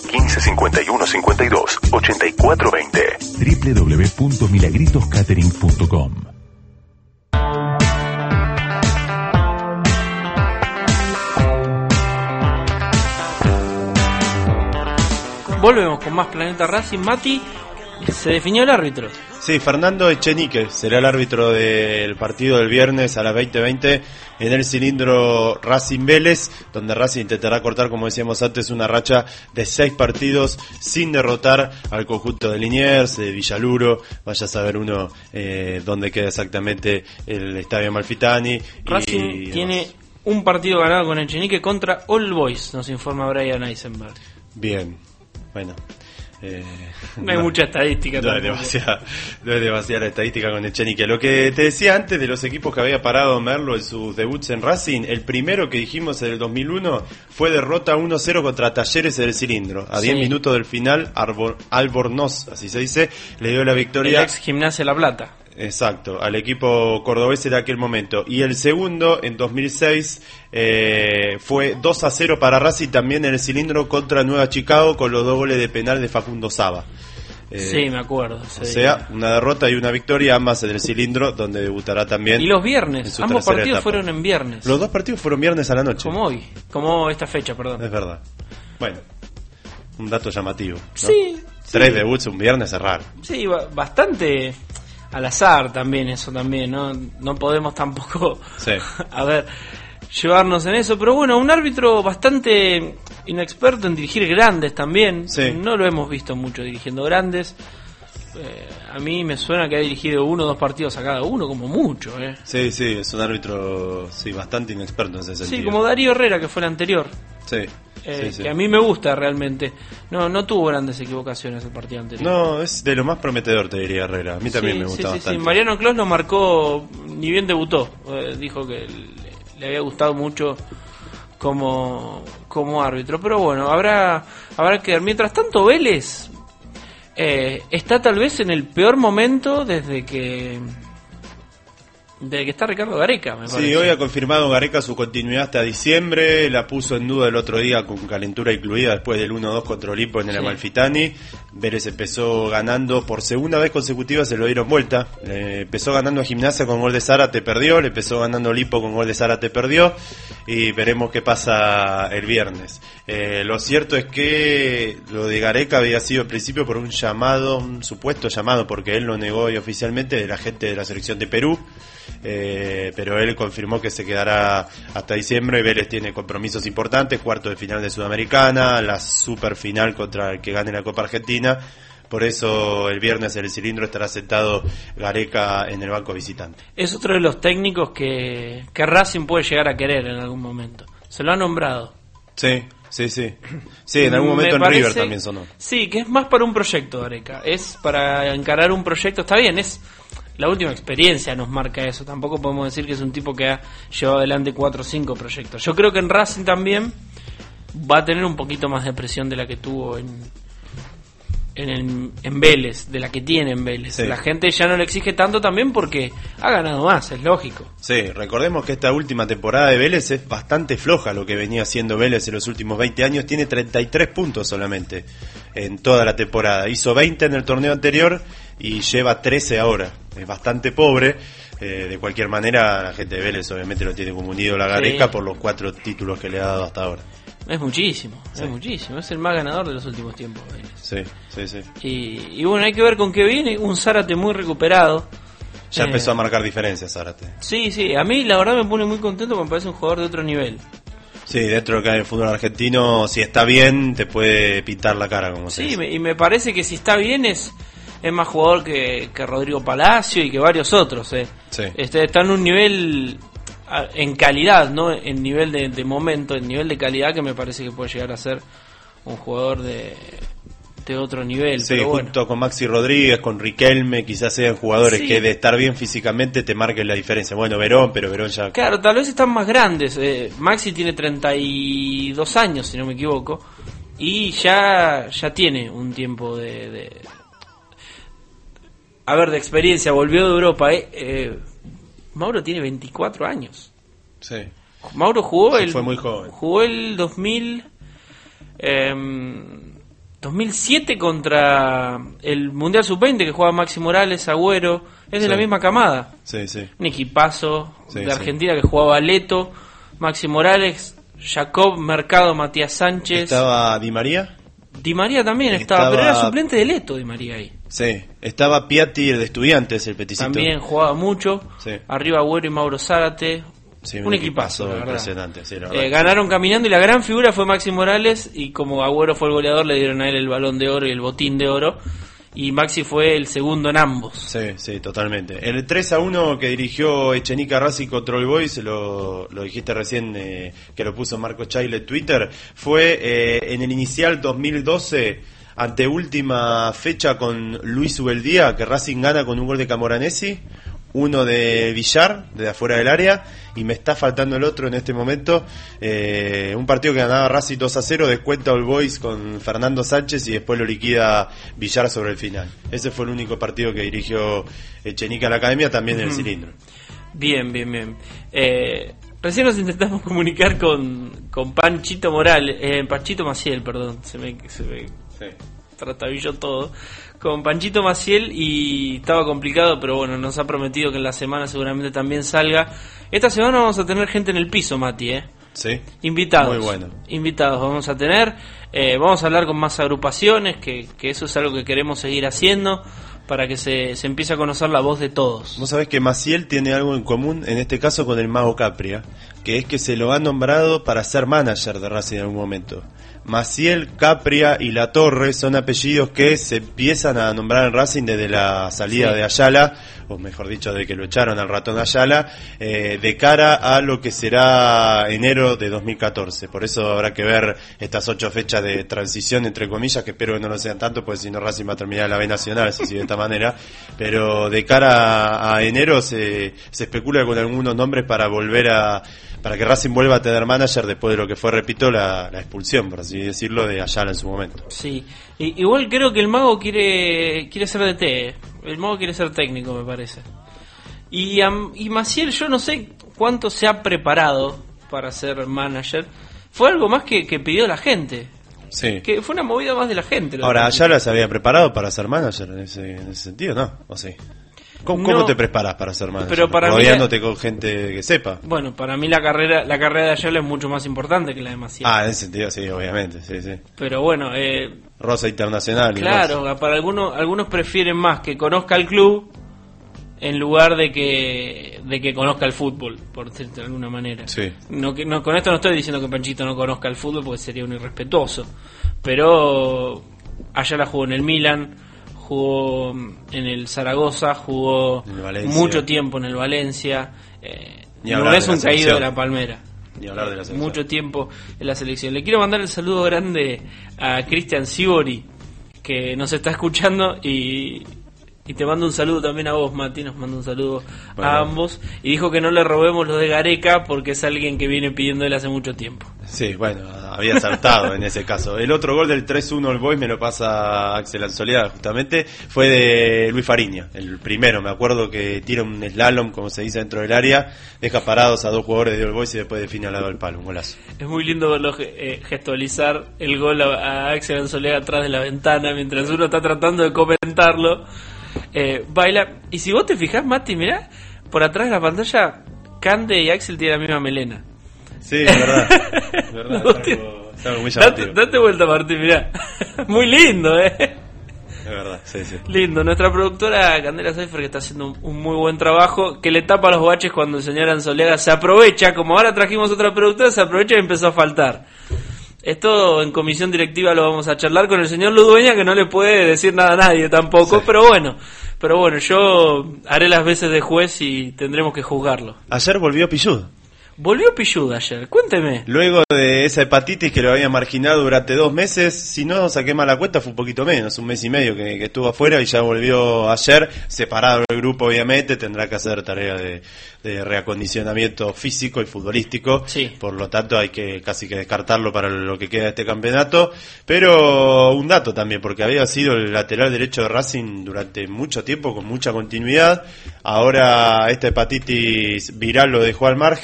S7: 1551-52-8420. www.milagritoscatering.com.
S5: volvemos con más Planeta Racing. Mati, se definió el árbitro.
S6: Sí, Fernando Echenique será el árbitro del partido del viernes a las 20:20 en el cilindro Racing Vélez, donde Racing intentará cortar, como decíamos antes, una racha de 6 partidos sin derrotar al conjunto de Liniers, de Villaluro. Vaya a saber uno dónde queda exactamente el Estadio Amalfitani.
S5: Racing tiene un partido ganado con Echenique contra All Boys, nos informa Brian Eisenberg.
S6: Bien, bueno.
S5: No hay mucha estadística.
S6: No es demasiada la estadística con Echenique. Lo que te decía antes de los equipos que había parado Merlo en sus debuts en Racing, el primero que dijimos en el 2001 fue derrota 1-0 contra Talleres del Cilindro. A 10 minutos del final, Albornoz, así se dice, le dio la victoria.
S5: El ex Gimnasia La Plata.
S6: Exacto, al equipo cordobés de aquel momento. Y el segundo, en 2006, fue 2-0 para Racing también en el cilindro contra Nueva Chicago, con los 2 goles de penal de Facundo Saba.
S5: Sí, me acuerdo.
S6: O sea, una derrota y una victoria, ambas en el cilindro, donde debutará también.
S5: Y los viernes, ambos partidos etapa. Fueron en viernes.
S6: Los 2 partidos fueron viernes a la noche.
S5: Como hoy, como esta fecha, perdón.
S6: Es verdad. Bueno, un dato llamativo, ¿no?
S5: Sí.
S6: 3 debuts un viernes es raro.
S5: Sí, bastante al azar también, eso también, no podemos tampoco, a ver, llevarnos en eso, pero bueno, un árbitro bastante inexperto en dirigir grandes también, no lo hemos visto mucho dirigiendo grandes, a mí me suena que ha dirigido 1 o 2 partidos a cada uno, como mucho.
S6: Sí, es un árbitro bastante inexperto en ese sentido.
S5: Sí, como Darío Herrera, que fue el anterior.
S6: Sí.
S5: Que a mí me gusta realmente. No tuvo grandes equivocaciones el partido anterior.
S6: No, es de lo más prometedor, te diría Herrera. A mí también me gusta bastante.
S5: Sí. Mariano Clos lo marcó, ni bien debutó. Dijo que le había gustado mucho como árbitro. Pero bueno, habrá que ver. Mientras tanto, Vélez está tal vez en el peor momento desde que está Ricardo Gareca, me parece.
S6: Sí, hoy ha confirmado Gareca su continuidad hasta diciembre, la puso en duda el otro día con calentura incluida después del 1-2 contra Olimpo en el Amalfitani. Vélez empezó ganando por segunda vez consecutiva, se lo dieron vuelta. Empezó ganando a Gimnasia con gol de Zárate, perdió, le empezó ganando a Olimpo con gol de Zárate, perdió, y veremos qué pasa el viernes. Lo cierto es que lo de Gareca había sido al principio por un supuesto llamado, porque él lo negó hoy oficialmente, de la gente de la selección de Perú. Pero él confirmó que se quedará hasta diciembre. Y Vélez tiene compromisos importantes, cuarto de final de Sudamericana, la super final contra el que gane la Copa Argentina. Por eso el viernes en el cilindro estará sentado Gareca en el banco visitante.
S5: Es otro de los técnicos que Racing puede llegar a querer en algún momento. Se lo ha nombrado.
S6: Sí, en algún momento en River también sonó. Sí,
S5: que es más para un proyecto, Gareca. Es para encarar un proyecto, está bien, es la última experiencia nos marca eso. Tampoco podemos decir que es un tipo que ha llevado adelante 4 o 5 proyectos. Yo creo que en Racing también va a tener un poquito más de presión de la que tuvo en Vélez, de la que tiene en Vélez. La gente ya no le exige tanto también porque ha ganado más, es lógico.
S6: Sí, recordemos que esta última temporada de Vélez es bastante floja lo que venía haciendo Vélez en los últimos 20 años. Tiene 33 puntos solamente en toda la temporada. Hizo 20 en el torneo anterior y lleva 13 ahora. Es bastante pobre. De cualquier manera, la gente de Vélez obviamente lo tiene como un ídolo a Gareca por los 4 títulos que le ha dado hasta ahora.
S5: Es muchísimo, es muchísimo. Es el más ganador de los últimos tiempos, Vélez.
S6: Sí.
S5: Y bueno, hay que ver con qué viene. Un Zárate muy recuperado.
S6: Ya empezó a marcar diferencias Zárate.
S5: Sí, a mí la verdad me pone muy contento porque me parece un jugador de otro nivel.
S6: Sí, dentro de lo que hay en el fútbol argentino, si está bien, te puede pintar la cara, como se dice.
S5: Y me parece que si está bien es más jugador que Rodrigo Palacio y que varios otros. Está en un nivel en calidad, no en nivel de momento, en nivel de calidad, que me parece que puede llegar a ser un jugador de otro nivel.
S6: Sí,
S5: pero
S6: junto
S5: bueno,
S6: con Maxi Rodríguez, con Riquelme, quizás sean jugadores que de estar bien físicamente te marquen la diferencia. Bueno, Verón ya...
S5: Claro, tal vez están más grandes. Maxi tiene 32 años, si no me equivoco, y ya tiene un tiempo de experiencia. Volvió de Europa. Mauro tiene 24 años.
S6: Sí.
S5: Mauro
S6: fue muy joven.
S5: Jugó el 2007 contra el Mundial Sub-20 que jugaba Maxi Morales, Agüero. Es de la misma camada.
S6: Sí.
S5: Un equipazo de Argentina que jugaba Leto, Maxi Morales, Jacob, Mercado, Matías Sánchez.
S6: ¿Estaba Di María?
S5: Di María también estaba, pero era suplente de Leto Di María ahí.
S6: Sí, estaba Piatti, el de Estudiantes, el peticito.
S5: También jugaba mucho.
S6: Sí.
S5: Arriba Agüero y Mauro Zárate.
S6: Sí,
S5: un equipazo, la
S6: impresionante. Sí,
S5: ganaron caminando y la gran figura fue Maxi Morales, y como Agüero fue el goleador le dieron a él el Balón de Oro y el Botín de Oro, y Maxi fue el segundo en ambos.
S6: Sí, totalmente. El 3-1 que dirigió Echenique Racing contra All Boys, lo dijiste recién, que lo puso Marco Chaile en Twitter, fue en el inicial 2012, anteúltima fecha con Luis Ubeldía, que Racing gana con un gol de Camoranesi, uno de Villar, de afuera del área, y me está faltando el otro en este momento. Un partido que ganaba Racing 2-0, descuenta All Boys con Fernando Sánchez y después lo liquida Villar sobre el final. Ese fue el único partido que dirigió Echenique a la academia, también en el cilindro.
S5: Bien. Recién nos intentamos comunicar con Panchito Morales, Panchito Maciel, perdón, se me tratabilló todo. Con Panchito Maciel y estaba complicado, pero bueno, nos ha prometido que en la semana seguramente también salga. Esta semana vamos a tener gente en el piso, Mati,
S6: Sí.
S5: Invitados.
S6: Muy bueno.
S5: Invitados vamos a tener. Vamos a hablar con más agrupaciones, que eso es algo que queremos seguir haciendo para que se empiece a conocer la voz de todos.
S6: Vos sabés que Maciel tiene algo en común, en este caso con el Mago Capria, que es que se lo han nombrado para ser manager de Racing en algún momento. Maciel, Capria y La Torre son apellidos que se empiezan a nombrar en Racing desde la salida de Ayala, o mejor dicho, de que lo echaron al ratón Ayala, de cara a lo que será enero de 2014. Por eso habrá que ver estas 8 fechas de transición, entre comillas, que espero que no lo sean tanto, porque si no Racing va a terminar la B Nacional, si sigue de esta manera. Pero de cara a enero se especula con algunos nombres para que Racing vuelva a tener manager después de lo que fue, repito, la expulsión, por así decirlo, de Ayala en su momento.
S5: Sí, igual creo que el Mago quiere ser DT, el Mago quiere ser técnico, me parece. Y Maciel, yo no sé cuánto se ha preparado para ser manager. Fue algo más que pidió la gente.
S6: Sí. Que
S5: fue una movida más de la gente.
S6: Ahora, ¿Ayala se había preparado para ser manager en ese sentido, no? ¿O sí? ¿Cómo te preparas para ser manager?
S5: Pero para
S6: rodeándote con gente que sepa.
S5: Bueno, para mí la carrera de Ayala es mucho más importante que la de Maciel.
S6: En ese sentido sí, obviamente, sí.
S5: Pero bueno,
S6: Rosa Internacional.
S5: Claro, para algunos prefieren más que conozca el club en lugar de que conozca el fútbol, por decirlo de alguna manera.
S6: Sí.
S5: Con esto no estoy diciendo que Panchito no conozca el fútbol, porque sería un irrespetuoso. Pero Ayala jugó en el Milan, jugó en el Zaragoza, jugó mucho tiempo en el Valencia. No es un caído de la palmera.
S6: Ni hablar de la selección.
S5: Mucho tiempo en la selección. Le quiero mandar el saludo grande a Cristian Sibori, que nos está escuchando, y te mando un saludo también a vos, Mati. Nos mando un saludo a ambos. Y dijo que no le robemos lo de Gareca porque es alguien que viene pidiendo él hace mucho tiempo.
S6: Sí, bueno, había saltado en ese caso. El otro gol del 3-1 All Boys me lo pasa Axel Anzolea, justamente, fue de Luis Fariña, el primero. Me acuerdo que tira un slalom, como se dice, dentro del área, deja parados a 2 jugadores de All Boys y después define al lado del palo, un golazo.
S5: Es muy lindo verlo gestualizar el gol a Axel Anzolea atrás de la ventana mientras uno está tratando de comentarlo. Baila. Y si vos te fijás, Mati, mirá, por atrás de la pantalla Cande y Axel tienen la misma melena.
S6: Sí, es verdad. Es verdad, es algo muy llamativo.
S5: Date vuelta, Martín, mirá. Muy lindo,
S6: Es verdad, sí.
S5: Lindo. Nuestra productora Candela Seifer, que está haciendo un muy buen trabajo, que le tapa los baches cuando el señor Anzolea se aprovecha, como ahora trajimos otra productora, se aprovecha y empezó a faltar. Esto en comisión directiva lo vamos a charlar con el señor Ludueña, que no le puede decir nada a nadie tampoco, sí. Pero bueno, yo haré las veces de juez y tendremos que juzgarlo.
S6: Ayer volvió Pilludo.
S5: Volvió Pilludo ayer, cuénteme.
S6: Luego de esa hepatitis que lo había marginado durante 2 meses, si no saqué mal la cuenta fue un poquito menos, 1 mes y medio que estuvo afuera, y ya volvió ayer, separado del grupo obviamente, tendrá que hacer tarea de reacondicionamiento físico y futbolístico,
S5: sí.
S6: Por lo tanto hay que casi que descartarlo para lo que queda de este campeonato. Pero un dato también, porque había sido el lateral derecho de Racing durante mucho tiempo, con mucha continuidad. Ahora esta hepatitis viral lo dejó al margen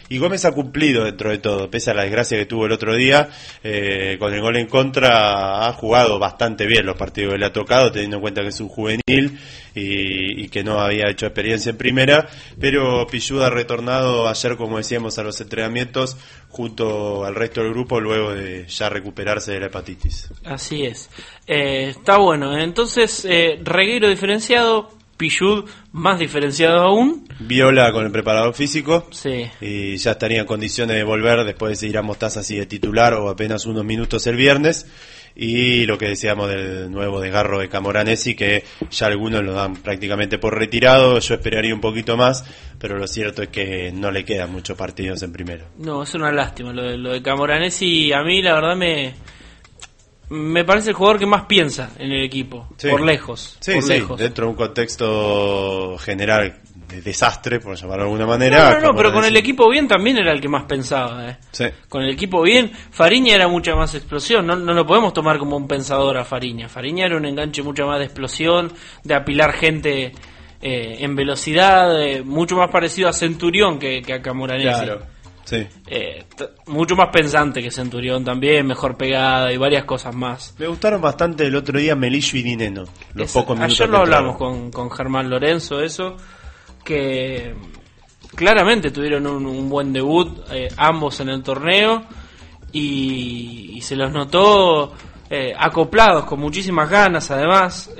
S6: Y Gómez ha cumplido dentro de todo, pese a la desgracia que tuvo el otro día, con el gol en contra ha jugado bastante bien los partidos que le ha tocado, teniendo en cuenta que es un juvenil y que no había hecho experiencia en primera, pero Pichud ha retornado ayer, como decíamos, a los entrenamientos junto al resto del grupo luego de ya recuperarse de la hepatitis.
S5: Así es. Está bueno, entonces Regueiro diferenciado, Pichud más diferenciado aún.
S6: Viola con el preparador físico.
S5: Sí.
S6: Y ya estaría en condiciones de volver después de seguir a Mostaza así de titular o apenas unos minutos el viernes. Y lo que decíamos del nuevo desgarro de Camoranesi, que ya algunos lo dan prácticamente por retirado. Yo esperaría un poquito más, pero lo cierto es que no le quedan muchos partidos en primera.
S5: No, es una lástima lo de Camoranesi. A mí la verdad me parece el jugador que más piensa en el equipo, sí. Por lejos.
S6: Sí,
S5: por
S6: sí,
S5: lejos.
S6: Dentro de un contexto general de desastre, por llamarlo de alguna manera.
S5: No, pero con el equipo bien también era el que más pensaba.
S6: Sí.
S5: Con el equipo bien, Fariña era mucha más explosión, no lo podemos tomar como un pensador a Fariña. Fariña era un enganche mucho más de explosión, de apilar gente en velocidad, mucho más parecido a Centurión que a Camoranesi.
S6: Claro. Sí.
S5: Mucho más pensante que Centurión también, mejor pegada y varias cosas más.
S6: Me gustaron bastante el otro día Melillo y Dineno, los pocos minutos.
S5: Ayer lo hablamos con Germán Lorenzo, eso, que claramente tuvieron un buen debut, ambos en el torneo, y se los notó acoplados, con muchísimas ganas además.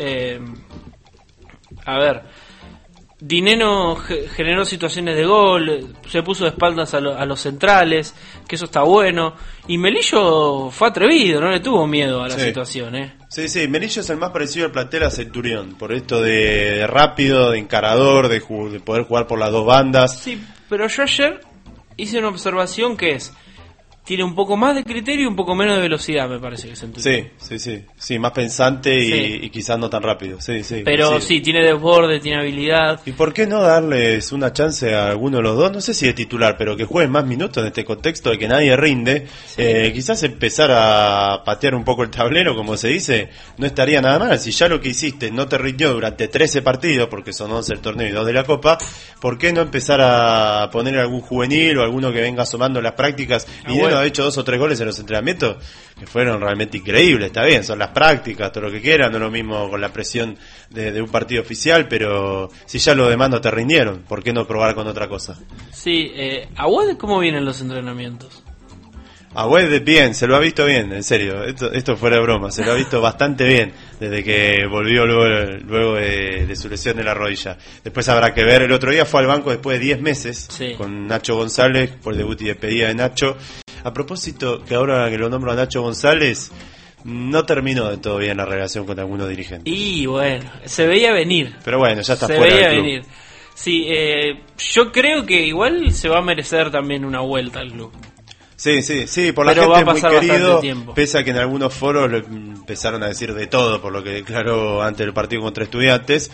S5: A ver, Dineno generó situaciones de gol, se puso de espaldas a los centrales, que eso está bueno, y Melillo fue atrevido, no le tuvo miedo a la situación.
S6: Sí, Melillo es el más parecido al plantel a Centurión, por esto de rápido, de encarador, de poder jugar por las dos bandas.
S5: Sí, pero yo ayer hice una observación que es: tiene un poco más de criterio y un poco menos de velocidad, me parece que Centurión.
S6: Sí, más pensante y quizás no tan rápido.
S5: Pero sí, tiene desborde, tiene habilidad.
S6: ¿Y por qué no darles una chance a alguno de los dos? No sé si de titular, pero que jueguen más minutos en este contexto de que nadie rinde. Sí. Quizás empezar a patear un poco el tablero, como se dice, no estaría nada mal. Si ya lo que hiciste no te rindió durante 13 partidos, porque son 11 el torneo y 2 de la Copa, ¿por qué no empezar a poner algún juvenil o alguno que venga asomando las prácticas? Ha hecho 2 o 3 goles en los entrenamientos que fueron realmente increíbles. Está bien, son las prácticas, todo lo que quieran, no es lo mismo con la presión de un partido oficial, pero si ya los demás no te rindieron, ¿por qué no probar con otra cosa?
S5: Sí, Aguad, ¿cómo vienen los entrenamientos?
S6: Aguad bien, se lo ha visto bien, en serio, esto fuera de broma, se lo ha visto bastante bien desde que volvió luego de su lesión de la rodilla. Después habrá que ver, el otro día fue al banco después de 10 meses con Nacho González por el debut y despedida de Nacho. A propósito, que ahora que lo nombro a Nacho González, no terminó de todo bien la relación con algunos dirigentes.
S5: Y bueno, se veía venir.
S6: Pero bueno, ya está
S5: se
S6: fuera
S5: veía
S6: del club.
S5: Venir. Sí, yo creo que igual se va a merecer también una vuelta al club.
S6: Sí, por la
S5: pero
S6: gente muy querido,
S5: tiempo.
S6: Pese a que en algunos foros le empezaron a decir de todo, por lo que declaró antes del partido contra Estudiantes,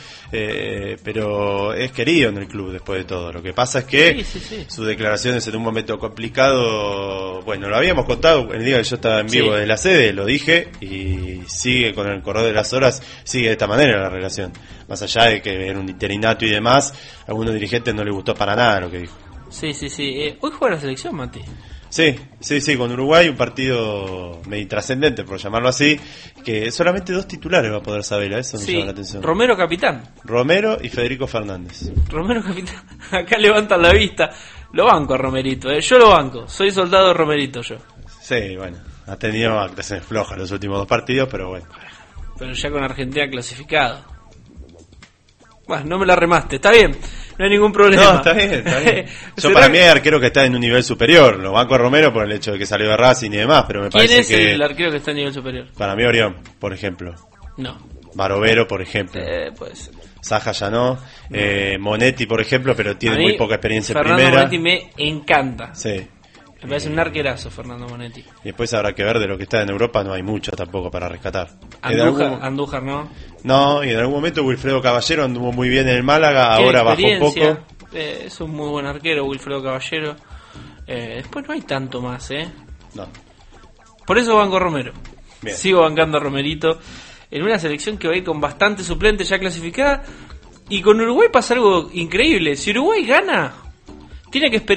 S6: pero es querido en el club después de todo. Lo que pasa es que sus declaraciones en un momento complicado, bueno, lo habíamos contado el día que yo estaba en vivo de la sede, lo dije, y sigue con el correr de las horas, sigue de esta manera la relación. Más allá de que era un interinato y demás, a algunos dirigentes no les gustó para nada lo que dijo.
S5: Sí. Hoy juega la selección, Mati.
S6: Sí, con Uruguay, un partido medio trascendente, por llamarlo así, que solamente 2 titulares va a poder saber, eso me llama la atención.
S5: Romero capitán.
S6: Romero y Federico Fernández.
S5: Romero capitán. Acá levantan la vista. Lo banco a Romerito, yo lo banco. Soy soldado de Romerito yo.
S6: Sí, bueno, ha tenido actuaciones flojas los últimos 2 partidos, pero bueno.
S5: Pero ya con Argentina clasificado. Bueno, no me la remaste, está bien, no hay ningún problema.
S6: No, está bien. Yo para mí hay arquero que está en un nivel superior. Lo banco a Romero por el hecho de que salió de Racing y demás, pero me parece que...
S5: ¿Quién es el arquero que está en nivel superior?
S6: Para mí Orión, por ejemplo.
S5: No.
S6: Barovero, por ejemplo.
S5: Pues.
S6: Saja ya no. Monetti, por ejemplo, pero tiene muy poca experiencia en
S5: Fernando
S6: primera.
S5: Monetti me encanta.
S6: Sí.
S5: Me parece un arquerazo Fernando Monetti.
S6: Y después habrá que ver de lo que está en Europa, no hay mucho tampoco para rescatar.
S5: Andújar no.
S6: No, y en algún momento Wilfredo Caballero anduvo muy bien en el Málaga, ahora bajó un poco.
S5: Es un muy buen arquero Wilfredo Caballero. Después no hay tanto más,
S6: No.
S5: Por eso banco a Romero.
S6: Bien.
S5: Sigo bancando a Romerito en una selección que va a ir con bastante suplente ya clasificada. Y con Uruguay pasa algo increíble. Si Uruguay gana, tiene que esperar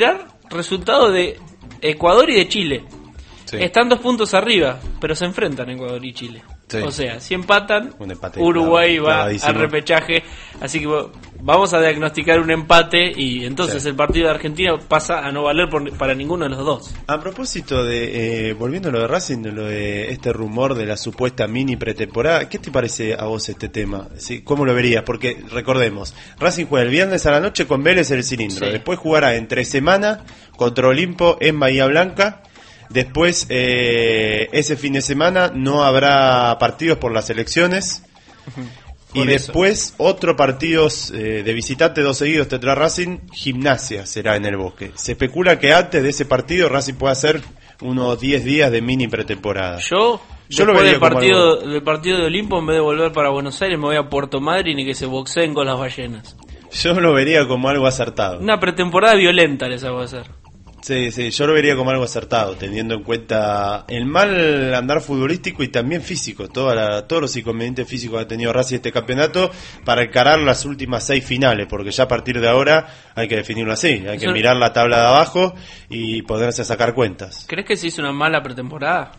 S5: resultado de Ecuador y de Chile.
S6: Sí.
S5: Están 2 puntos arriba, pero se enfrentan Ecuador y Chile.
S6: Sí.
S5: O sea, si empatan,
S6: Un empate
S5: Uruguay va
S6: clavadísimo.
S5: al repechaje. Así que vamos a diagnosticar un empate y entonces
S6: Sí.
S5: el partido de Argentina pasa a no valer para ninguno de los dos.
S6: A propósito de, volviendo a lo de Racing, lo de este rumor de la supuesta mini pretemporada, ¿qué te parece a vos este tema? ¿Sí? ¿Cómo lo verías? Porque recordemos, Racing juega el viernes a la noche con Vélez en el Cilindro,
S5: Sí.
S6: después jugará entre semana contra Olimpo en Bahía Blanca, después ese fin de semana no habrá partidos por las elecciones. Y
S5: Por eso.
S6: después otro partido de visitante, 2 seguidos tendrá Racing, Gimnasia será en el Bosque. Se especula que antes de ese partido Racing puede hacer unos 10 días de mini pretemporada.
S5: Yo
S6: Yo
S5: después
S6: lo vería
S5: del
S6: como
S5: partido de Olimpo, en vez de volver para Buenos Aires, me voy a Puerto Madryn y que se boxeen con las ballenas.
S6: Yo lo vería como algo acertado.
S5: Una pretemporada violenta les hago hacer.
S6: Sí, sí, yo lo vería como algo acertado, teniendo en cuenta el mal andar futbolístico y también físico, todos los inconvenientes físicos que ha tenido Racing este campeonato para encarar las últimas 6 finales, porque ya a partir de ahora hay que definirlo así, hay que mirar la tabla de abajo y ponerse a sacar cuentas.
S5: ¿Crees que se hizo una mala pretemporada?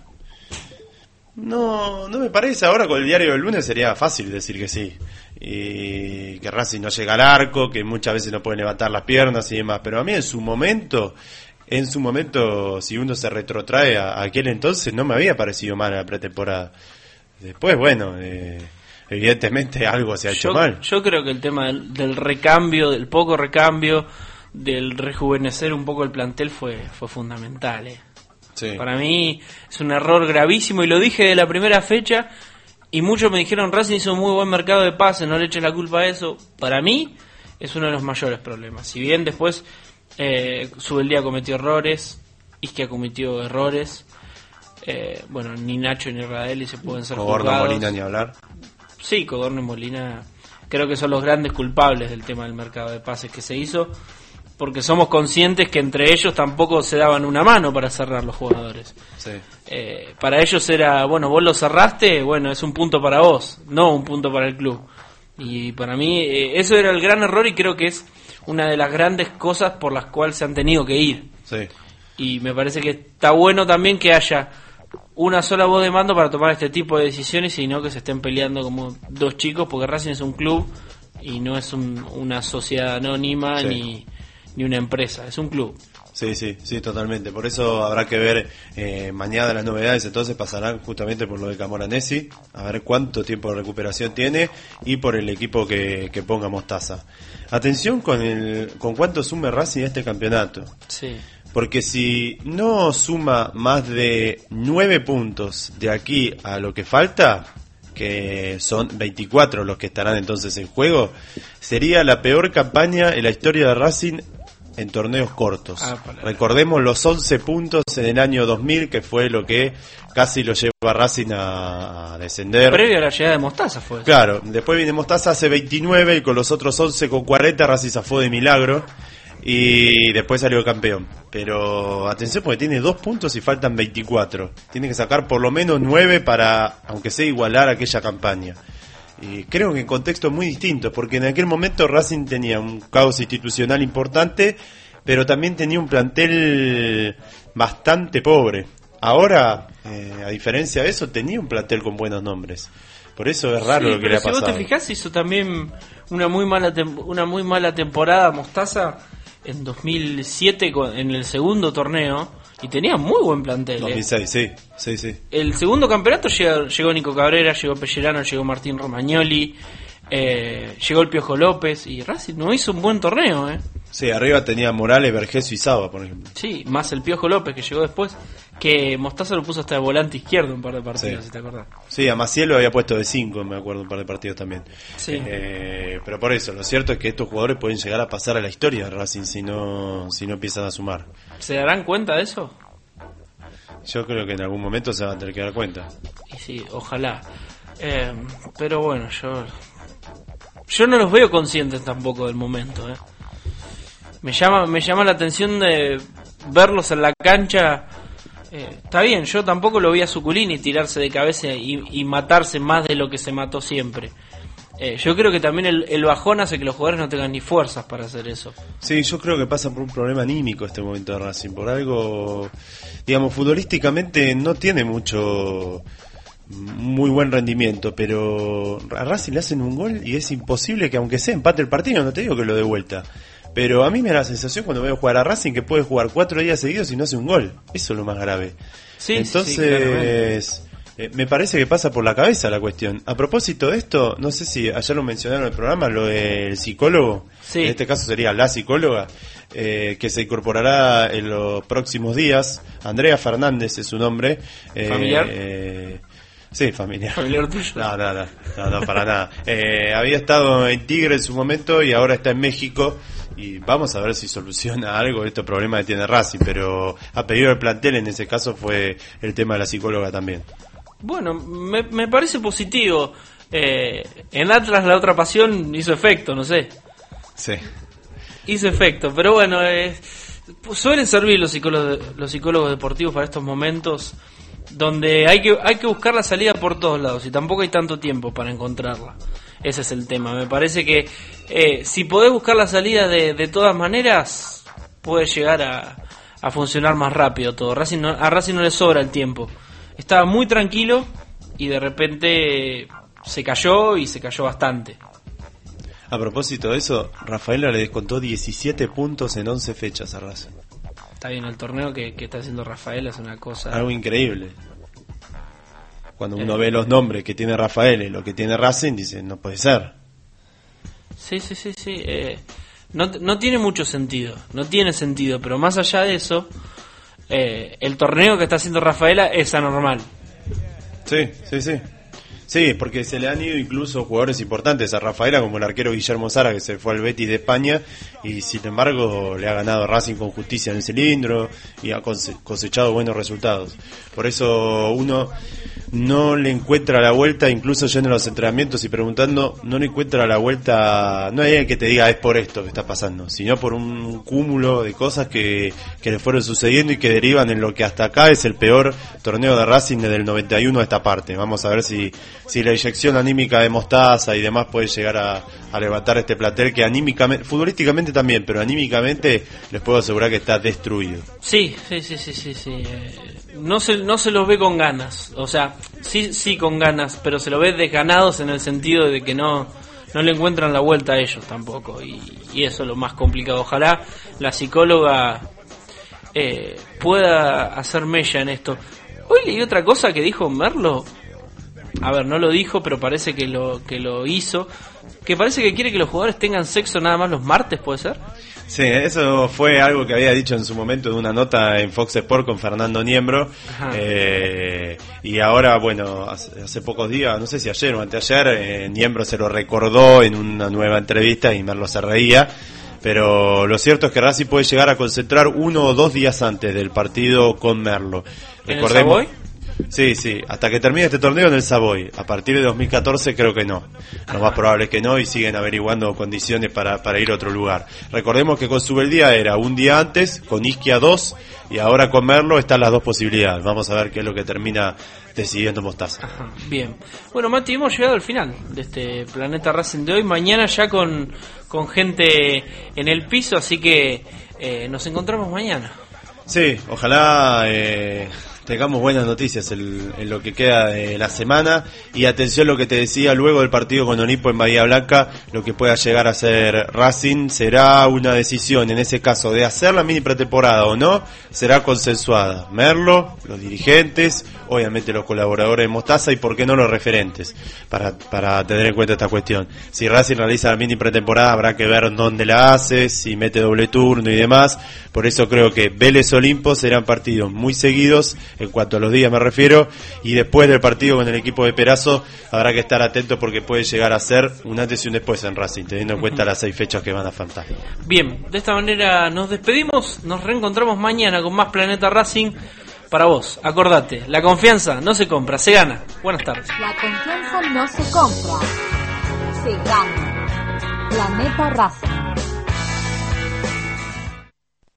S6: No me parece. Ahora con el diario del lunes sería fácil decir que sí. Y que Racing no llega al arco, que muchas veces no puede levantar las piernas y demás. Pero a mí en su momento, si uno se retrotrae a aquel entonces, no me había parecido mal la pretemporada. Después, bueno, evidentemente algo se ha hecho mal.
S5: Yo creo que el tema del recambio, del poco recambio, del rejuvenecer un poco el plantel fue fundamental.
S6: Sí.
S5: Para mí es un error gravísimo y lo dije de la primera fecha y muchos me dijeron Racing hizo un muy buen mercado de pases, no le eches la culpa a eso. Para mí es uno de los mayores problemas. Si bien después Subeldía cometió errores, Isquia cometió errores, bueno, ni Nacho ni Radelli se pueden ser
S6: Codorno,
S5: juzgados.
S6: Molina ni hablar.
S5: Sí, Codorno y Molina creo que son los grandes culpables del tema del mercado de pases que se hizo, porque somos conscientes que entre ellos tampoco se daban una mano para cerrar los jugadores.
S6: Sí.
S5: Para ellos era, bueno, vos lo cerraste, bueno, es un punto para vos, no un punto para el club. Y para mí eso era el gran error y creo que es una de las grandes cosas por las cuales se han tenido que ir.
S6: Sí.
S5: Y me parece que está bueno también que haya una sola voz de mando para tomar este tipo de decisiones y no que se estén peleando como dos chicos, porque Racing es un club y no es una sociedad anónima
S6: Sí.
S5: ni una empresa, es un club.
S6: Sí, totalmente. Por eso habrá que ver mañana las novedades. Entonces pasarán justamente por lo de Camoranesi, a ver cuánto tiempo de recuperación tiene y por el equipo que ponga Mostaza. Atención con cuánto sume Racing a este campeonato.
S5: Sí.
S6: Porque si no suma más de 9 puntos de aquí a lo que falta, que son 24 los que estarán entonces en juego, sería la peor campaña en la historia de Racing en torneos cortos. Recordemos los 11 puntos en el año 2000, que fue lo que casi lo lleva a Racing a descender.
S5: Previo a la llegada de Mostaza fue eso.
S6: Claro, después viene Mostaza, hace 29 y con los otros 11 con 40 Racing zafó de milagro y después salió campeón. Pero atención porque tiene 2 puntos y faltan 24. Tiene que sacar por lo menos 9 para, aunque sea, igualar aquella campaña. Y creo que en contextos muy distintos, porque en aquel momento Racing tenía un caos institucional importante, pero también tenía un plantel bastante pobre. Ahora, a diferencia de eso, tenía un plantel con buenos nombres. Por eso es raro
S5: Sí,
S6: lo que le ha
S5: pero
S6: pasado.
S5: si vos te fijás, hizo también una muy mala temporada Mostaza en 2007 en el segundo torneo y tenía muy buen plantel.
S6: 2006, sí.
S5: El segundo campeonato llegó Nico Cabrera, llegó Pellerano, llegó Martín Romagnoli, llegó el Piojo López y Racing no hizo un buen torneo.
S6: Sí, arriba tenía Morales, Vergesio y Saba, por ejemplo.
S5: Sí, más el Piojo López que llegó después, que Mostaza lo puso hasta de volante izquierdo un par de partidos,
S6: Sí.
S5: si te acordás.
S6: Sí, a Maciel lo había puesto de 5, me acuerdo, un par de partidos también.
S5: Sí.
S6: Pero por eso, lo cierto es que estos jugadores pueden llegar a pasar a la historia de Racing si no empiezan a sumar.
S5: ¿Se darán cuenta de eso?
S6: Yo creo que en algún momento se van a tener que dar cuenta.
S5: Y sí, ojalá. Pero bueno, yo no los veo conscientes tampoco del momento. Me llama la atención de verlos en la cancha. Está bien, yo tampoco lo vi a Suculini tirarse de cabeza y matarse más de lo que se mató siempre. Yo creo que también el bajón hace que los jugadores no tengan ni fuerzas para hacer eso.
S6: Sí, yo creo que pasa por un problema anímico este momento de Racing, por algo, digamos, futbolísticamente no tiene muy buen rendimiento, pero a Racing le hacen un gol y es imposible que aunque sea empate el partido, no te digo que lo dé vuelta, pero a mí me da la sensación cuando veo jugar a Racing que puede jugar 4 días seguidos y no hace un gol. Eso es lo más grave.
S5: Sí,
S6: entonces me parece que pasa por la cabeza la cuestión. A propósito de esto, no sé si ayer lo mencionaron en el programa, lo del psicólogo, en este caso sería la psicóloga, que se incorporará en los próximos días. Andrea Fernández es su nombre.
S5: ¿Familiar?
S6: Sí, familiar.
S5: ¿Familiar tuyo?
S6: No, para nada. Había estado en Tigre en su momento y ahora está en México. Y vamos a ver si soluciona algo este problema que tiene Racing, pero a pedido del plantel en ese caso fue el tema de la psicóloga también. Bueno,
S5: me parece positivo. En Atlas la otra pasión hizo efecto, no sé.
S6: Sí.
S5: Hizo efecto, pero bueno, suelen servir los psicólogos deportivos para estos momentos donde hay que buscar la salida por todos lados y tampoco hay tanto tiempo para encontrarla. Ese es el tema. Me parece que si podés buscar la salida de todas maneras, puede llegar a funcionar más rápido todo. A Racing no le sobra el tiempo. Estaba muy tranquilo y de repente se cayó y se cayó bastante.
S6: A propósito de eso, Rafaela le descontó 17 puntos en 11 fechas a Racing.
S5: Está bien, el torneo que está haciendo Rafaela es una cosa...
S6: Algo increíble. Cuando uno ve los nombres que tiene Rafaela y lo que tiene Racing, dice, no puede ser.
S5: Sí. No tiene mucho sentido. No tiene sentido, pero más allá de eso, el torneo que está haciendo Rafaela es anormal.
S6: Sí. Sí, porque se le han ido incluso jugadores importantes a Rafaela, como el arquero Guillermo Sara, que se fue al Betis de España, y sin embargo le ha ganado a Racing con justicia en el cilindro y ha cosechado buenos resultados. Por eso uno no le encuentra la vuelta, incluso yendo a los entrenamientos y preguntando, no le encuentra la vuelta, no hay alguien que te diga es por esto que está pasando, sino por un cúmulo de cosas que le fueron sucediendo y que derivan en lo que hasta acá es el peor torneo de Racing desde el 91 a esta parte. Vamos a ver si la inyección anímica de Mostaza y demás puede llegar a levantar este plantel que anímicamente, futbolísticamente también, pero anímicamente les puedo asegurar que está destruido.
S5: Sí. No se los ve con ganas, o sea, sí con ganas, pero se los ve desganados en el sentido de que no le encuentran la vuelta a ellos tampoco, y eso es lo más complicado. Ojalá la psicóloga pueda hacer mella en esto. Hoy leí otra cosa que dijo Merlo. A ver, no lo dijo, pero parece que lo hizo. Que parece que quiere que los jugadores tengan sexo nada más los martes, ¿puede ser?
S6: Sí, eso fue algo que había dicho en su momento en una nota en Fox Sport con Fernando Niembro. Y ahora, bueno, hace pocos días, no sé si ayer o anteayer, Niembro se lo recordó en una nueva entrevista y Merlo se reía. Pero lo cierto es que Racing puede llegar a concentrar 1 o 2 días antes del partido con Merlo.
S5: Recordemos. ¿En el Savoy?
S6: Sí, hasta que termine este torneo en el Savoy. A partir de 2014 creo que no. Lo más probable es que no, y siguen averiguando condiciones para ir a otro lugar. Recordemos que con Subeldía era un día antes, con Isquia 2, y ahora con Merlo están las dos posibilidades. Vamos a ver qué es lo que termina decidiendo Mostaza.
S5: Ajá, bien. Bueno, Mati, hemos llegado al final de este Planeta Racing de hoy. Mañana ya con gente en el piso, así que nos encontramos mañana.
S6: Sí, ojalá tengamos buenas noticias en lo que queda de la semana. Y atención lo que te decía luego del partido con Onipo en Bahía Blanca, lo que pueda llegar a ser Racing será una decisión, en ese caso, de hacer la mini pretemporada o no, será consensuada. Merlo, los dirigentes, obviamente los colaboradores de Mostaza y por qué no los referentes, para tener en cuenta esta cuestión. Si Racing realiza la mini pretemporada habrá que ver dónde la hace, si mete doble turno y demás. Por eso creo que Vélez Olimpo serán partidos muy seguidos, en cuanto a los días me refiero, y después del partido con el equipo de Perazo habrá que estar atentos porque puede llegar a ser un antes y un después en Racing, teniendo en cuenta las 6 fechas que van a faltar.
S5: Bien, de esta manera nos despedimos, nos reencontramos mañana con más Planeta Racing para vos. Acordate, la confianza no se compra, se gana. Buenas tardes.
S1: La confianza no se compra, se gana. Planeta Racing.